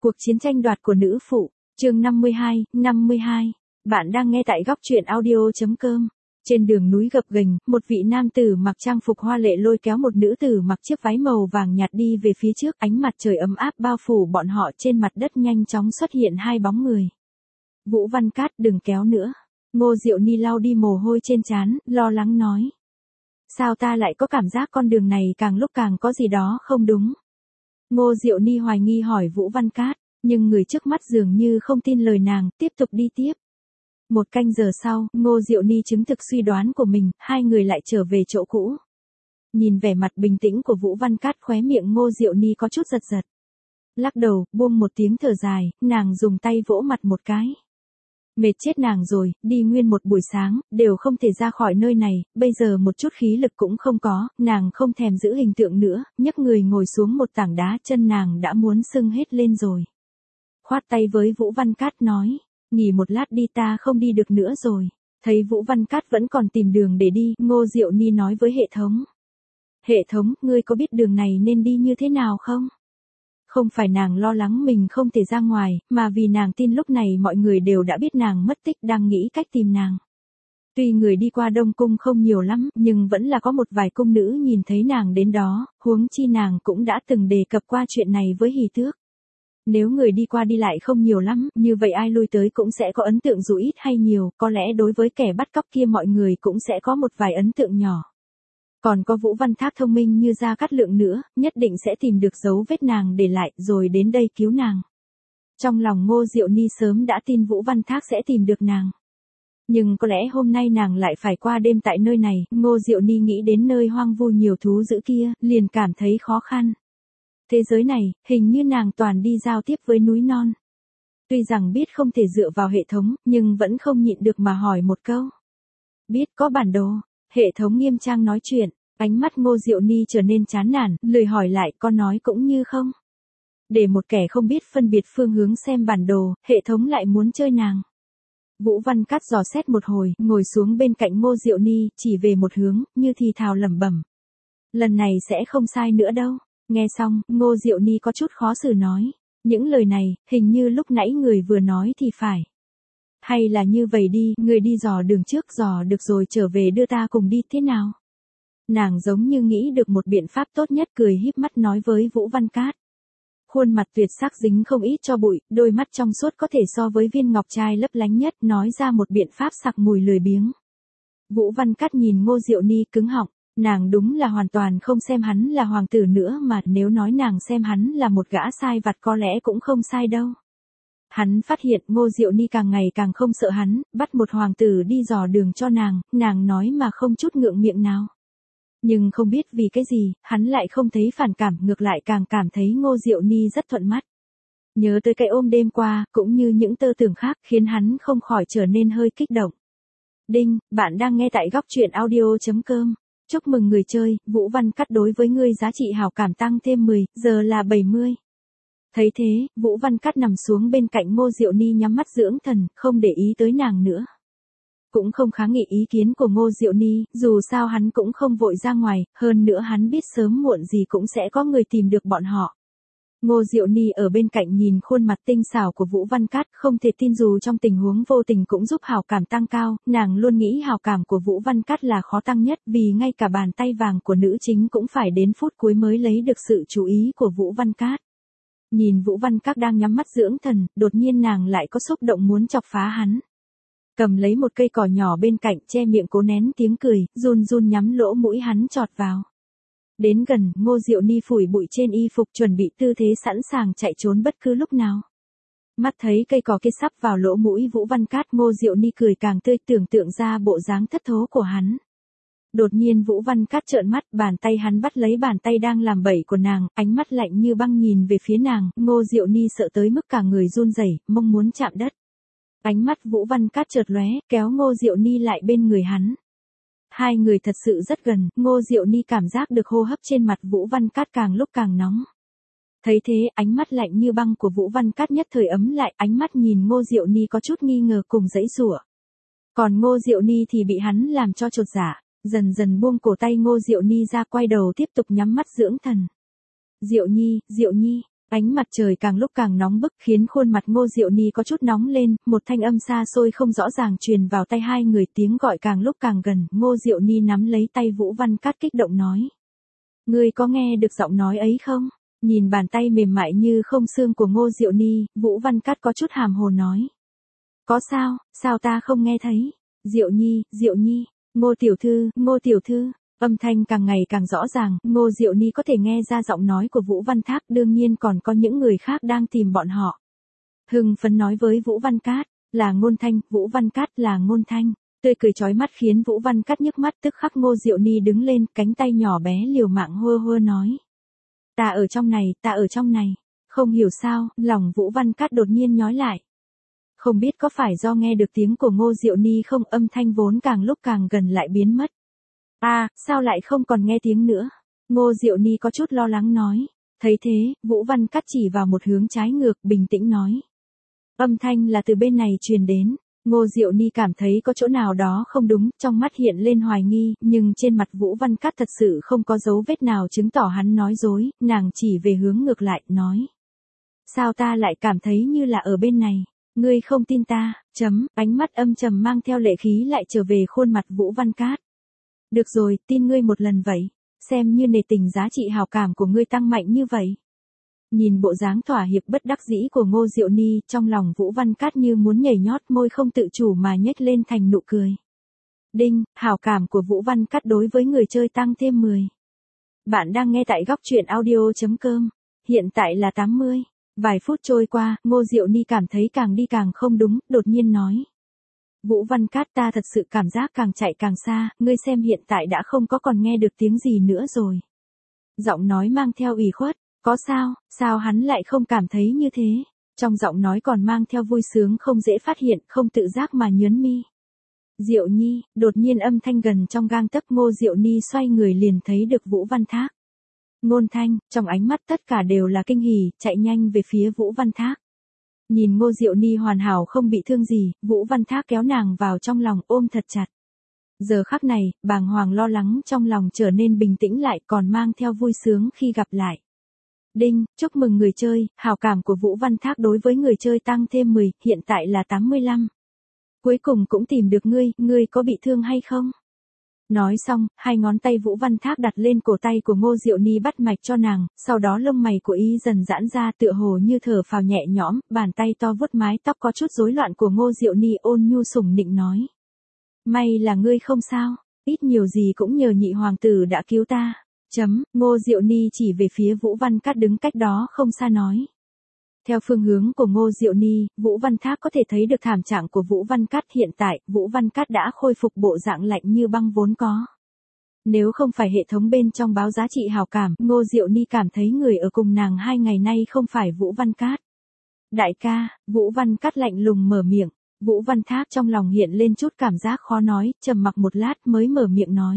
Cuộc chiến tranh đoạt của nữ phụ, chương 52. Bạn đang nghe tại góc truyện audio.com. Trên đường núi gập ghềnh, một vị nam tử mặc trang phục hoa lệ lôi kéo một nữ tử mặc chiếc váy màu vàng nhạt đi về phía trước, ánh mặt trời ấm áp bao phủ bọn họ, trên mặt đất nhanh chóng xuất hiện hai bóng người. Vũ Văn Cát, đừng kéo nữa. Ngô Diệu Ni lau đi mồ hôi trên trán, lo lắng nói. Sao ta lại có cảm giác con đường này càng lúc càng có gì đó không đúng? Ngô Diệu Ni hoài nghi hỏi Vũ Văn Cát, nhưng người trước mắt dường như không tin lời nàng, tiếp tục đi tiếp. Một canh giờ sau, Ngô Diệu Ni chứng thực suy đoán của mình, hai người lại trở về chỗ cũ. Nhìn vẻ mặt bình tĩnh của Vũ Văn Cát, khóe miệng Ngô Diệu Ni có chút giật giật. Lắc đầu, buông một tiếng thở dài, nàng dùng tay vỗ mặt một cái. Mệt chết nàng rồi, đi nguyên một buổi sáng, đều không thể ra khỏi nơi này, bây giờ một chút khí lực cũng không có, nàng không thèm giữ hình tượng nữa, nhấc người ngồi xuống một tảng đá, chân nàng đã muốn sưng hết lên rồi. Khoát tay với Vũ Văn Cát nói, nghỉ một lát đi, ta không đi được nữa rồi. Thấy Vũ Văn Cát vẫn còn tìm đường để đi, Ngô Diệu Ni nói với hệ thống. Hệ thống, ngươi có biết đường này nên đi như thế nào không? Không phải nàng lo lắng mình không thể ra ngoài, mà vì nàng tin lúc này mọi người đều đã biết nàng mất tích, đang nghĩ cách tìm nàng. Tuy người đi qua Đông Cung không nhiều lắm, nhưng vẫn là có một vài cung nữ nhìn thấy nàng đến đó, huống chi nàng cũng đã từng đề cập qua chuyện này với Hỷ Tước. Nếu người đi qua đi lại không nhiều lắm, như vậy ai lui tới cũng sẽ có ấn tượng dù ít hay nhiều, có lẽ đối với kẻ bắt cóc kia mọi người cũng sẽ có một vài ấn tượng nhỏ. Còn có Vũ Văn Thác thông minh như Gia Cát Lượng nữa, nhất định sẽ tìm được dấu vết nàng để lại, rồi đến đây cứu nàng. Trong lòng Ngô Diệu Ni sớm đã tin Vũ Văn Thác sẽ tìm được nàng. Nhưng có lẽ hôm nay nàng lại phải qua đêm tại nơi này, Ngô Diệu Ni nghĩ đến nơi hoang vu nhiều thú dữ kia, liền cảm thấy khó khăn. Thế giới này, hình như nàng toàn đi giao tiếp với núi non. Tuy rằng biết không thể dựa vào hệ thống, nhưng vẫn không nhịn được mà hỏi một câu. Biết có bản đồ. Hệ thống nghiêm trang nói chuyện, ánh mắt Ngô Diệu Ni trở nên chán nản, lười hỏi lại, con nói cũng như không. Để một kẻ không biết phân biệt phương hướng xem bản đồ, hệ thống lại muốn chơi nàng. Vũ Văn Cát dò xét một hồi, ngồi xuống bên cạnh Ngô Diệu Ni, chỉ về một hướng, như thì thào lẩm bẩm. Lần này sẽ không sai nữa đâu. Nghe xong, Ngô Diệu Ni có chút khó xử nói. Những lời này, hình như lúc nãy người vừa nói thì phải. Hay là như vậy đi, người đi dò đường trước, dò được rồi trở về đưa ta cùng đi, thế nào? Nàng giống như nghĩ được một biện pháp tốt nhất, cười híp mắt nói với Vũ Văn Cát. Khuôn mặt tuyệt sắc dính không ít cho bụi, đôi mắt trong suốt có thể so với viên ngọc trai lấp lánh nhất, nói ra một biện pháp sặc mùi lười biếng. Vũ Văn Cát nhìn Ngô Diệu Ni cứng họng, nàng đúng là hoàn toàn không xem hắn là hoàng tử nữa, mà nếu nói nàng xem hắn là một gã sai vặt có lẽ cũng không sai đâu. Hắn phát hiện Ngô Diệu Ni càng ngày càng không sợ hắn, bắt một hoàng tử đi dò đường cho nàng nói mà không chút ngượng miệng nào. Nhưng không biết vì cái gì, hắn lại không thấy phản cảm, ngược lại càng cảm thấy Ngô Diệu Ni rất thuận mắt. Nhớ tới cái ôm đêm qua, cũng như những tơ tưởng khác, khiến hắn không khỏi trở nên hơi kích động. Đinh, bạn đang nghe tại góc truyện audio.com. Chúc mừng người chơi, Vũ Văn Cát đối với ngươi giá trị hảo cảm tăng thêm 10, giờ là 70. Thấy thế, Vũ Văn Cát nằm xuống bên cạnh Ngô Diệu Ni nhắm mắt dưỡng thần, không để ý tới nàng nữa. Cũng không kháng nghị ý kiến của Ngô Diệu Ni, dù sao hắn cũng không vội ra ngoài, hơn nữa hắn biết sớm muộn gì cũng sẽ có người tìm được bọn họ. Ngô Diệu Ni ở bên cạnh nhìn khuôn mặt tinh xảo của Vũ Văn Cát, không thể tin dù trong tình huống vô tình cũng giúp hảo cảm tăng cao, nàng luôn nghĩ hảo cảm của Vũ Văn Cát là khó tăng nhất, vì ngay cả bàn tay vàng của nữ chính cũng phải đến phút cuối mới lấy được sự chú ý của Vũ Văn Cát. Nhìn Vũ Văn Cát đang nhắm mắt dưỡng thần, đột nhiên nàng lại có xúc động muốn chọc phá hắn. Cầm lấy một cây cỏ nhỏ bên cạnh, che miệng cố nén tiếng cười, run run nhắm lỗ mũi hắn chọt vào. Đến gần, Ngô Diệu Ni phủi bụi trên y phục, chuẩn bị tư thế sẵn sàng chạy trốn bất cứ lúc nào. Mắt thấy cây cỏ kia sắp vào lỗ mũi Vũ Văn Cát, Ngô Diệu Ni cười càng tươi, tưởng tượng ra bộ dáng thất thố của hắn. Đột nhiên Vũ Văn Cát trợn mắt, bàn tay hắn bắt lấy bàn tay đang làm bẩy của nàng, ánh mắt lạnh như băng nhìn về phía nàng, Ngô Diệu Ni sợ tới mức cả người run rẩy, mong muốn chạm đất. Ánh mắt Vũ Văn Cát chợt lóe, kéo Ngô Diệu Ni lại bên người hắn. Hai người thật sự rất gần, Ngô Diệu Ni cảm giác được hô hấp trên mặt Vũ Văn Cát càng lúc càng nóng. Thấy thế, ánh mắt lạnh như băng của Vũ Văn Cát nhất thời ấm lại, ánh mắt nhìn Ngô Diệu Ni có chút nghi ngờ cùng giãy giụa. Còn Ngô Diệu Ni thì bị hắn làm cho chột dạ. Dần dần buông cổ tay Ngô Diệu Ni ra, quay đầu tiếp tục nhắm mắt dưỡng thần. Diệu Nhi, Ánh mặt trời càng lúc càng nóng bức khiến khuôn mặt Ngô Diệu Ni có chút nóng lên, một thanh âm xa xôi không rõ ràng truyền vào tai hai người, tiếng gọi càng lúc càng gần, Ngô Diệu Ni nắm lấy tay Vũ Văn Cát kích động nói. Ngươi có nghe được giọng nói ấy không? Nhìn bàn tay mềm mại như không xương của Ngô Diệu Ni, Vũ Văn Cát có chút hàm hồ nói. Có sao, sao ta không nghe thấy? Diệu Nhi, Ngô tiểu thư. Âm thanh càng ngày càng rõ ràng, Ngô Diệu Ni có thể nghe ra giọng nói của Vũ Văn Thác, đương nhiên còn có những người khác đang tìm bọn họ. Hưng phấn nói với Vũ Văn Cát, là Ngôn Thanh, Vũ Văn Cát là Ngôn Thanh. Tươi cười chói mắt khiến Vũ Văn Cát nhức mắt, tức khắc Ngô Diệu Ni đứng lên, cánh tay nhỏ bé liều mạng hơ hơ nói. Ta ở trong này. Không hiểu sao, lòng Vũ Văn Cát đột nhiên nhói lại. Không biết có phải do nghe được tiếng của Ngô Diệu Ni không, âm thanh vốn càng lúc càng gần lại biến mất. Sao lại không còn nghe tiếng nữa? Ngô Diệu Ni có chút lo lắng nói. Thấy thế, Vũ Văn Cát chỉ vào một hướng trái ngược, bình tĩnh nói. Âm thanh là từ bên này truyền đến. Ngô Diệu Ni cảm thấy có chỗ nào đó không đúng, trong mắt hiện lên hoài nghi, nhưng trên mặt Vũ Văn Cát thật sự không có dấu vết nào chứng tỏ hắn nói dối, nàng chỉ về hướng ngược lại, nói. Sao ta lại cảm thấy như là ở bên này? Ngươi không tin ta, ánh mắt âm trầm mang theo lệ khí lại trở về khuôn mặt Vũ Văn Cát. Được rồi, tin ngươi một lần vậy, xem như nể tình giá trị hào cảm của ngươi tăng mạnh như vậy. Nhìn bộ dáng thỏa hiệp bất đắc dĩ của Ngô Diệu Ni, trong lòng Vũ Văn Cát như muốn nhảy nhót, môi không tự chủ mà nhếch lên thành nụ cười. Đinh, hào cảm của Vũ Văn Cát đối với người chơi tăng thêm 10. Bạn đang nghe tại góc truyện audio.com, hiện tại là 80. Vài phút trôi qua, Ngô Diệu Ni cảm thấy càng đi càng không đúng, đột nhiên nói. Vũ Văn Cát, ta thật sự cảm giác càng chạy càng xa, ngươi xem hiện tại đã không có còn nghe được tiếng gì nữa rồi. Giọng nói mang theo ủy khuất, có sao hắn lại không cảm thấy như thế? Trong giọng nói còn mang theo vui sướng không dễ phát hiện, không tự giác mà nhớn mi. Diệu Nhi, đột nhiên âm thanh gần trong gang tấc, Ngô Diệu Ni xoay người liền thấy được Vũ Văn Thác. Ngôn Thanh, trong ánh mắt tất cả đều là kinh hỉ, chạy nhanh về phía Vũ Văn Thác. Nhìn Ngô Diệu Ni hoàn hảo không bị thương gì, Vũ Văn Thác kéo nàng vào trong lòng ôm thật chặt. Giờ khắc này, bàng hoàng lo lắng trong lòng trở nên bình tĩnh lại, còn mang theo vui sướng khi gặp lại. Đinh, chúc mừng người chơi, hào cảm của Vũ Văn Thác đối với người chơi tăng thêm 10, hiện tại là 85. Cuối cùng cũng tìm được ngươi có bị thương hay không? Nói xong, hai ngón tay Vũ Văn Thác đặt lên cổ tay của Ngô Diệu Ni bắt mạch cho nàng, sau đó lông mày của y dần giãn ra, tựa hồ như thở phào nhẹ nhõm, bàn tay to vuốt mái tóc có chút rối loạn của Ngô Diệu Ni, ôn nhu sủng nịnh nói. May là ngươi không sao, ít nhiều gì cũng nhờ nhị hoàng tử đã cứu ta. Ngô Diệu Ni chỉ về phía Vũ Văn Cát đứng cách đó không xa nói. Theo phương hướng của Ngô Diệu Ni, Vũ Văn Thác có thể thấy được thảm trạng của Vũ Văn Cát, hiện tại, Vũ Văn Cát đã khôi phục bộ dạng lạnh như băng vốn có. Nếu không phải hệ thống bên trong báo giá trị hào cảm, Ngô Diệu Ni cảm thấy người ở cùng nàng 2 ngày nay không phải Vũ Văn Cát. Đại ca, Vũ Văn Cát lạnh lùng mở miệng, Vũ Văn Thác trong lòng hiện lên chút cảm giác khó nói, trầm mặc một lát mới mở miệng nói.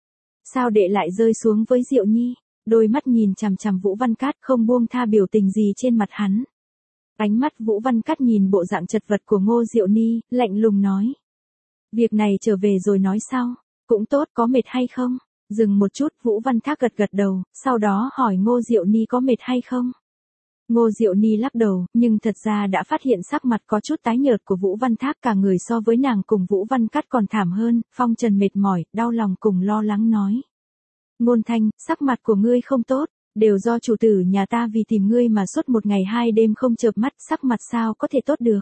Sao đệ lại rơi xuống với Diệu Nhi? Đôi mắt nhìn chằm chằm Vũ Văn Cát không buông tha biểu tình gì trên mặt hắn. Ánh mắt Vũ Văn Cát nhìn bộ dạng chật vật của Ngô Diệu Ni, lạnh lùng nói. Việc này trở về rồi nói sau, cũng tốt, có mệt hay không? Dừng một chút, Vũ Văn Thác gật gật đầu, sau đó hỏi Ngô Diệu Ni có mệt hay không? Ngô Diệu Ni lắc đầu, nhưng thật ra đã phát hiện sắc mặt có chút tái nhợt của Vũ Văn Thác, cả người so với nàng cùng Vũ Văn Cát còn thảm hơn, phong trần mệt mỏi, đau lòng cùng lo lắng nói. Ngôn Thanh, sắc mặt của ngươi không tốt, đều do chủ tử nhà ta vì tìm ngươi mà suốt 1 ngày 2 đêm không chợp mắt, sắc mặt sao có thể tốt được.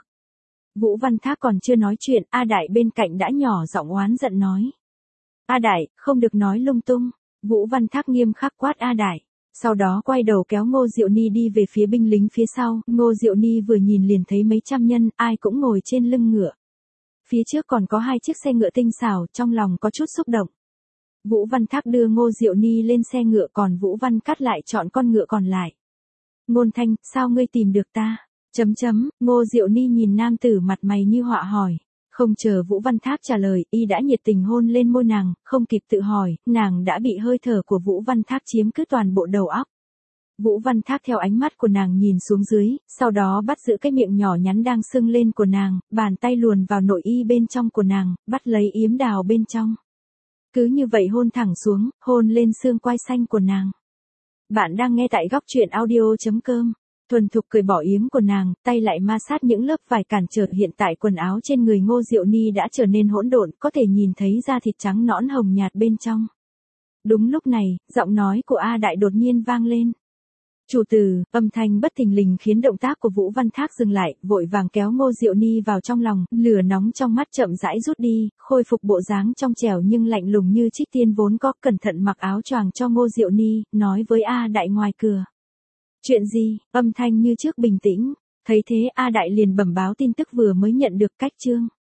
Vũ Văn Thác còn chưa nói chuyện, A Đại bên cạnh đã nhỏ giọng oán giận nói. A Đại, không được nói lung tung. Vũ Văn Thác nghiêm khắc quát A Đại. Sau đó quay đầu kéo Ngô Diệu Ni đi về phía binh lính phía sau, Ngô Diệu Ni vừa nhìn liền thấy mấy trăm nhân, ai cũng ngồi trên lưng ngựa. Phía trước còn có 2 chiếc xe ngựa tinh xảo, trong lòng có chút xúc động. Vũ Văn Thác đưa Ngô Diệu Ni lên xe ngựa, còn Vũ Văn Cát lại chọn con ngựa còn lại. Ngôn Thanh, sao ngươi tìm được ta? Ngô Diệu Ni nhìn nam tử mặt mày như họa hỏi. Không chờ Vũ Văn Thác trả lời, y đã nhiệt tình hôn lên môi nàng, không kịp tự hỏi, nàng đã bị hơi thở của Vũ Văn Thác chiếm cứ toàn bộ đầu óc. Vũ Văn Thác theo ánh mắt của nàng nhìn xuống dưới, sau đó bắt giữ cái miệng nhỏ nhắn đang sưng lên của nàng, bàn tay luồn vào nội y bên trong của nàng, bắt lấy yếm đào bên trong. Cứ như vậy hôn thẳng xuống, hôn lên xương quai xanh của nàng. Bạn đang nghe tại góc truyện audio.com. Thuần thục cởi bỏ yếm của nàng, tay lại ma sát những lớp vải cản trở. Hiện tại quần áo trên người Ngô Diệu Ni đã trở nên hỗn độn, có thể nhìn thấy da thịt trắng nõn hồng nhạt bên trong. Đúng lúc này, giọng nói của A Đại đột nhiên vang lên. Chủ tử, âm thanh bất thình lình khiến động tác của Vũ Văn Thác dừng lại, vội vàng kéo Ngô Diệu Ni vào trong lòng, lửa nóng trong mắt chậm rãi rút đi, khôi phục bộ dáng trong trẻo nhưng lạnh lùng như Trích Tiên vốn có, cẩn thận mặc áo choàng cho Ngô Diệu Ni, nói với A Đại ngoài cửa. Chuyện gì? Âm thanh như trước bình tĩnh, thấy thế A Đại liền bẩm báo tin tức vừa mới nhận được. Cách chương